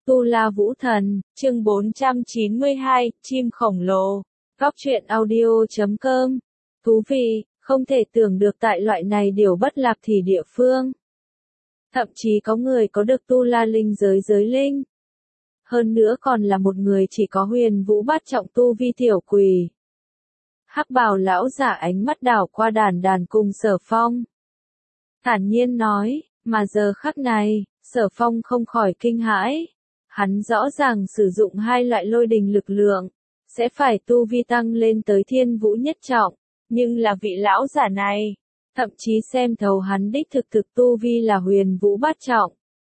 Tu La Vũ Thần, chương 492, chim khổng lồ. Góc truyện audio.com. Thú vị, không thể tưởng được tại loại này điều bất lạc thì địa phương. Thậm chí có người có được Tu La linh giới giới linh. Hơn nữa còn là một người chỉ có huyền vũ bát trọng tu vi tiểu quỷ. Hắc bào lão giả ánh mắt đảo qua đàn đàn cùng Sở Phong. Thản nhiên nói, mà giờ khắc này, Sở Phong không khỏi kinh hãi. Hắn rõ ràng sử dụng hai loại lôi đình lực lượng, sẽ phải tu vi tăng lên tới thiên vũ nhất trọng, nhưng là vị lão giả này, thậm chí xem thấu hắn đích thực tu vi là huyền vũ bát trọng.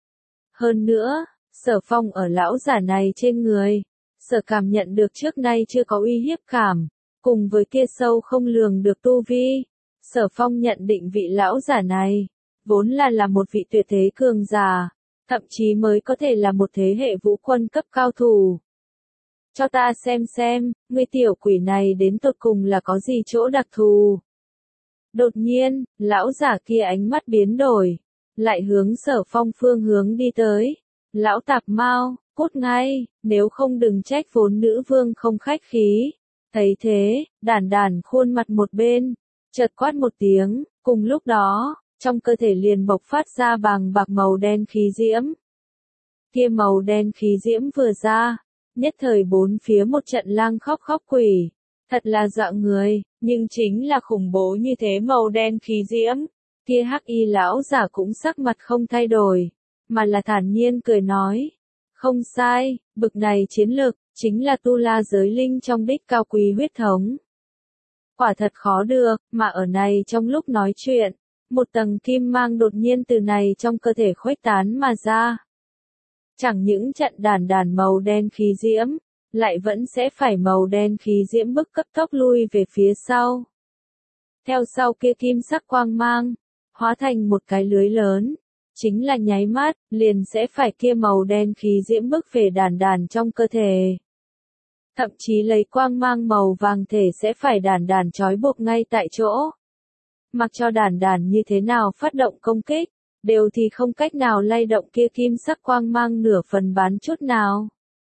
Hơn nữa, Sở Phong ở lão giả này trên người, Sở cảm nhận được trước nay chưa có uy hiếp cảm, cùng với kia sâu không lường được tu vi, Sở Phong nhận định vị lão giả này, vốn là một vị tuyệt thế cường giả. Thậm chí mới có thể là một thế hệ vũ quân cấp cao thủ. Cho ta xem, ngươi tiểu quỷ này đến tột cùng là có gì chỗ đặc thù. Đột nhiên, lão giả kia ánh mắt biến đổi, lại hướng Sở Phong phương hướng đi tới. Lão tạp mau, cút ngay, nếu không đừng trách vốn nữ vương không khách khí. Thấy thế, đàn đàn khuôn mặt một bên, chợt quát một tiếng, cùng lúc đó, trong cơ thể liền bộc phát ra bàng bạc màu đen khí diễm. Kia màu đen khí diễm vừa ra, nhất thời bốn phía một trận lang khóc quỷ, thật là dọa người, nhưng chính là khủng bố như thế màu đen khí diễm. Kia hắc y lão giả cũng sắc mặt không thay đổi, mà là thản nhiên cười nói, không sai, bực này chiến lực, chính là Tu La giới linh trong đích cao quý huyết thống. Quả thật khó được, mà ở này trong lúc nói chuyện, một tầng kim mang đột nhiên từ này trong cơ thể khuếch tán mà ra. Chẳng những trận đàn màu đen khí diễm, lại vẫn sẽ phải màu đen khí diễm bức cấp tốc lui về phía sau. Theo sau kia kim sắc quang mang, hóa thành một cái lưới lớn, chính là nháy mắt, liền sẽ phải kia màu đen khí diễm bức về đàn trong cơ thể. Thậm chí lấy quang mang màu vàng thể sẽ phải đàn trói buộc ngay tại chỗ. Mặc cho đàn như thế nào phát động công kích, đều thì không cách nào lay động kia kim sắc quang mang nửa phần bán chút nào.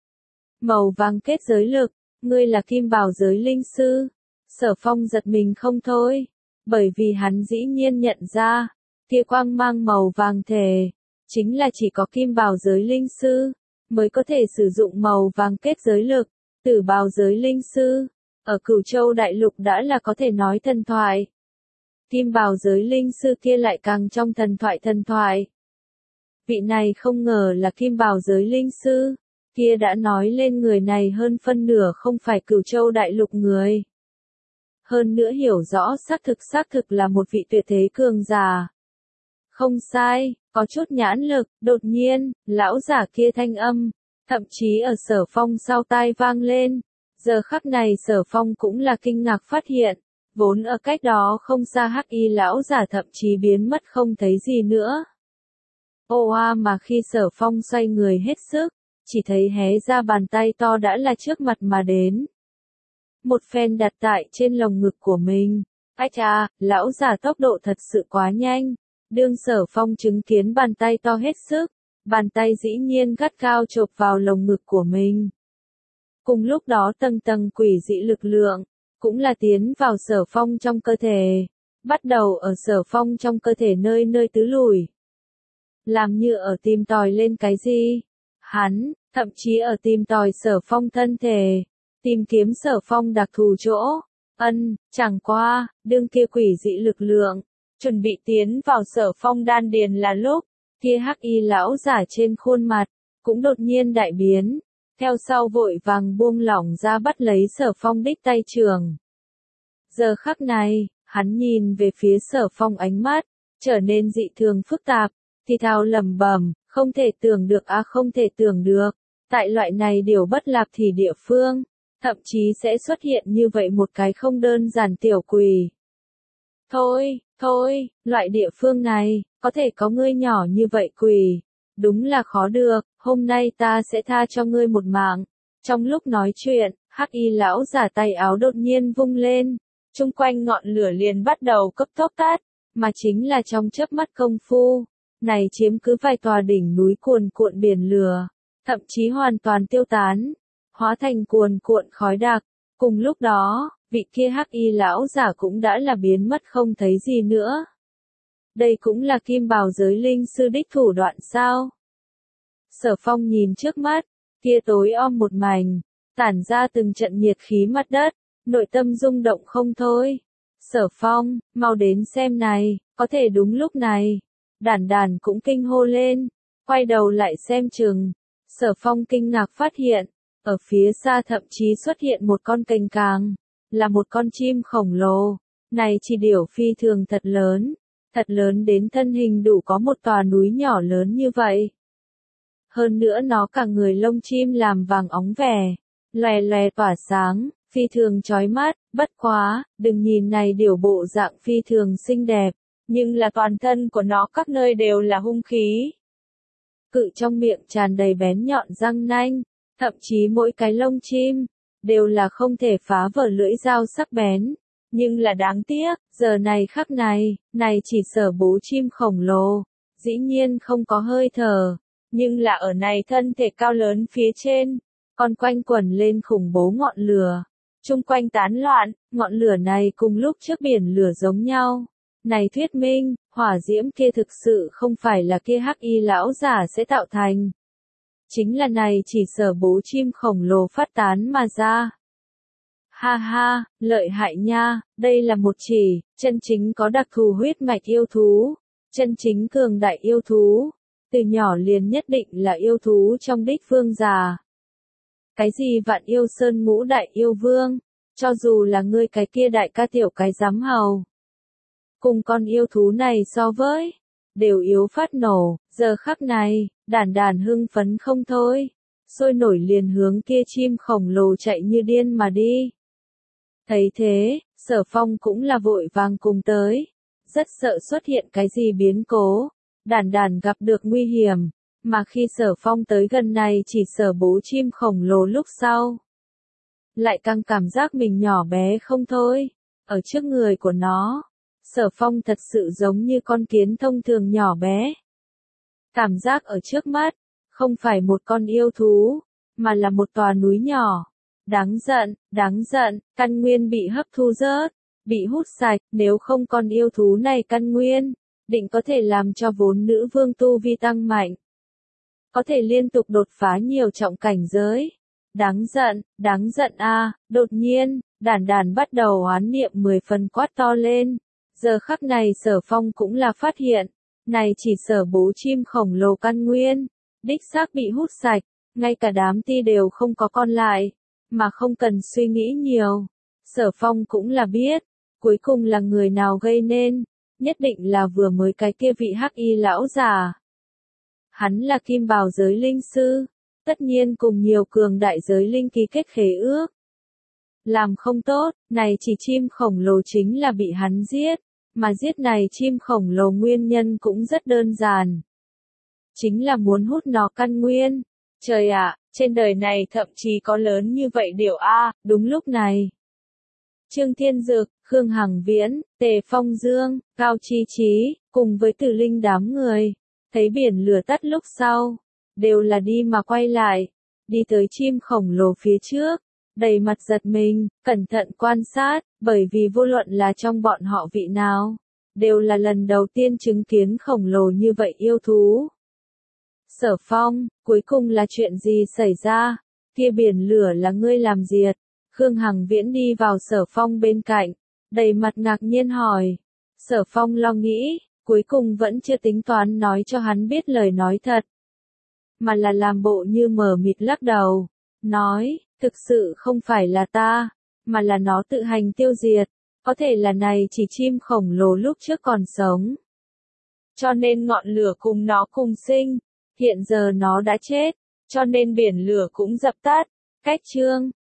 Màu vàng kết giới lực, ngươi là kim bào giới linh sư. Sở Phong giật mình không thôi, bởi vì hắn dĩ nhiên nhận ra, kia quang mang màu vàng thể, chính là chỉ có kim bào giới linh sư, mới có thể sử dụng màu vàng kết giới lực, tử bào giới linh sư, ở Cửu Châu Đại Lục đã là có thể nói thần thoại. Kim bào giới linh sư kia lại càng trong thần thoại. Vị này không ngờ là kim bào giới linh sư, kia đã nói lên người này hơn phân nửa không phải Cửu Châu Đại Lục người. Hơn nữa hiểu rõ xác thực là một vị tuyệt thế cường giả. Không sai, có chút nhãn lực, đột nhiên, lão giả kia thanh âm, thậm chí ở Sở Phong sau tai vang lên. Giờ khắc này Sở Phong cũng là kinh ngạc phát hiện. Vốn ở cách đó không xa hắc y lão giả thậm chí biến mất không thấy gì nữa. Mà khi Sở Phong xoay người hết sức, chỉ thấy hé ra bàn tay to đã là trước mặt mà đến. Một phen đặt tại trên lồng ngực của mình. Lão giả tốc độ thật sự quá nhanh. Đương Sở Phong chứng kiến bàn tay to hết sức, bàn tay dĩ nhiên gắt gao chộp vào lồng ngực của mình. Cùng lúc đó tầng quỷ dị lực lượng, cũng là tiến vào Sở Phong trong cơ thể, bắt đầu ở Sở Phong trong cơ thể nơi tứ lùi. Làm như ở tìm tòi lên cái gì? Hắn, thậm chí ở tìm tòi Sở Phong thân thể, tìm kiếm Sở Phong đặc thù chỗ. Chẳng qua, đương kia quỷ dị lực lượng, chuẩn bị tiến vào Sở Phong đan điền là lúc, kia hắc y lão giả trên khuôn mặt, cũng đột nhiên đại biến. Theo sau vội vàng buông lỏng ra bắt lấy Sở Phong đích tay trường. Giờ khắc này, hắn nhìn về phía Sở Phong ánh mắt, trở nên dị thường phức tạp, thì thào lẩm bẩm, không thể tưởng được, tại loại này điều bất lạc thì địa phương, thậm chí sẽ xuất hiện như vậy một cái không đơn giản tiểu quỷ. Thôi, loại địa phương này, có thể có ngươi nhỏ như vậy quỷ. Đúng là khó được, hôm nay ta sẽ tha cho ngươi một mạng. Trong lúc nói chuyện, hắc y lão giả tay áo đột nhiên vung lên, chung quanh ngọn lửa liền bắt đầu cấp tốc tắt, mà chính là trong chớp mắt công phu, này chiếm cứ vài tòa đỉnh núi cuồn cuộn biển lửa, thậm chí hoàn toàn tiêu tán, hóa thành cuồn cuộn khói đặc. Cùng lúc đó, vị kia hắc y lão giả cũng đã là biến mất không thấy gì nữa. Đây cũng là kim bào giới linh sư đích thủ đoạn sao? Sở Phong nhìn trước mắt, kia tối om một mảnh, tản ra từng trận nhiệt khí mặt đất, nội tâm rung động không thôi. Sở Phong, mau đến xem này, có thể đúng lúc này. Đản Đản cũng kinh hô lên, quay đầu lại xem chừng. Sở Phong kinh ngạc phát hiện, ở phía xa thậm chí xuất hiện một con cành càng, là một con chim khổng lồ. Này chỉ điểu phi thường thật lớn đến thân hình đủ có một tòa núi nhỏ lớn như vậy. Hơn nữa nó cả người lông chim làm vàng óng vẻ, lòe lòe tỏa sáng, phi thường chói mắt, bất quá, đừng nhìn này điểu bộ dạng phi thường xinh đẹp, nhưng là toàn thân của nó các nơi đều là hung khí. Cự trong miệng tràn đầy bén nhọn răng nanh, thậm chí mỗi cái lông chim, đều là không thể phá vỡ lưỡi dao sắc bén. Nhưng là đáng tiếc, giờ này khắc này, này chỉ sở bố chim khổng lồ, dĩ nhiên không có hơi thở, nhưng là ở này thân thể cao lớn phía trên, còn quanh quẩn lên khủng bố ngọn lửa, chung quanh tán loạn, ngọn lửa này cùng lúc trước biển lửa giống nhau. Này thuyết minh, hỏa diễm kia thực sự không phải là kia hắc y lão giả sẽ tạo thành. Chính là này chỉ sở bố chim khổng lồ phát tán mà ra. Ha ha, lợi hại nha, đây là một chỉ, chân chính có đặc thù huyết mạch yêu thú, chân chính cường đại yêu thú, từ nhỏ liền nhất định là yêu thú trong đích vương già. Cái gì vạn yêu sơn ngũ đại yêu vương, cho dù là ngươi cái kia đại ca tiểu cái giám hầu. Cùng con yêu thú này so với, đều yếu phát nổ, giờ khắc này, Đản Đản hưng phấn không thôi, sôi nổi liền hướng kia chim khổng lồ chạy như điên mà đi. Thấy thế, Sở Phong cũng là vội vàng cùng tới, rất sợ xuất hiện cái gì biến cố, Đản Đản gặp được nguy hiểm, mà khi Sở Phong tới gần này chỉ sở bố chim khổng lồ lúc sau. Lại càng cảm giác mình nhỏ bé không thôi, ở trước người của nó, Sở Phong thật sự giống như con kiến thông thường nhỏ bé. Cảm giác ở trước mắt, không phải một con yêu thú, mà là một tòa núi nhỏ. Đáng giận, căn nguyên bị hấp thu rớt, bị hút sạch, nếu không con yêu thú này căn nguyên, định có thể làm cho vốn nữ vương tu vi tăng mạnh. Có thể liên tục đột phá nhiều trọng cảnh giới. Đáng giận a, đột nhiên, Đản Đản bắt đầu oán niệm 10 phần quát to lên. Giờ khắc này Sở Phong cũng là phát hiện, này chỉ sở bố chim khổng lồ căn nguyên, đích xác bị hút sạch, ngay cả đám ti đều không có còn lại, mà không cần suy nghĩ nhiều. Sở Phong cũng là biết, cuối cùng là người nào gây nên, nhất định là vừa mới cái kia vị hắc y lão già. Hắn là kim bào giới linh sư, tất nhiên cùng nhiều cường đại giới linh ký kết khế ước. Làm không tốt, này chỉ chim khổng lồ chính là bị hắn giết, mà giết này chim khổng lồ nguyên nhân cũng rất đơn giản. Chính là muốn hút nó căn nguyên. Trời ạ, trên đời này thậm chí có lớn như vậy điều a. Đúng lúc này. Trương Thiên Dực, Khương Hằng Viễn, Tề Phong Dương, Cao Chi Chí, cùng với Tử Linh đám người, thấy biển lửa tắt lúc sau, đều là đi mà quay lại, đi tới chim khổng lồ phía trước, đầy mặt giật mình, cẩn thận quan sát, bởi vì vô luận là trong bọn họ vị nào, đều là lần đầu tiên chứng kiến khổng lồ như vậy yêu thú. Sở Phong, cuối cùng là chuyện gì xảy ra? Kia biển lửa là ngươi làm diệt? Khương Hằng Viễn đi vào Sở Phong bên cạnh, đầy mặt ngạc nhiên hỏi. Sở Phong lo nghĩ, cuối cùng vẫn chưa tính toán nói cho hắn biết lời nói thật, mà là làm bộ như mờ mịt lắc đầu, nói, thực sự không phải là ta, mà là nó tự hành tiêu diệt, có thể là này chỉ chim khổng lồ lúc trước còn sống. Cho nên ngọn lửa cùng nó cùng sinh, hiện giờ nó đã chết, cho nên biển lửa cũng dập tắt. Cách chương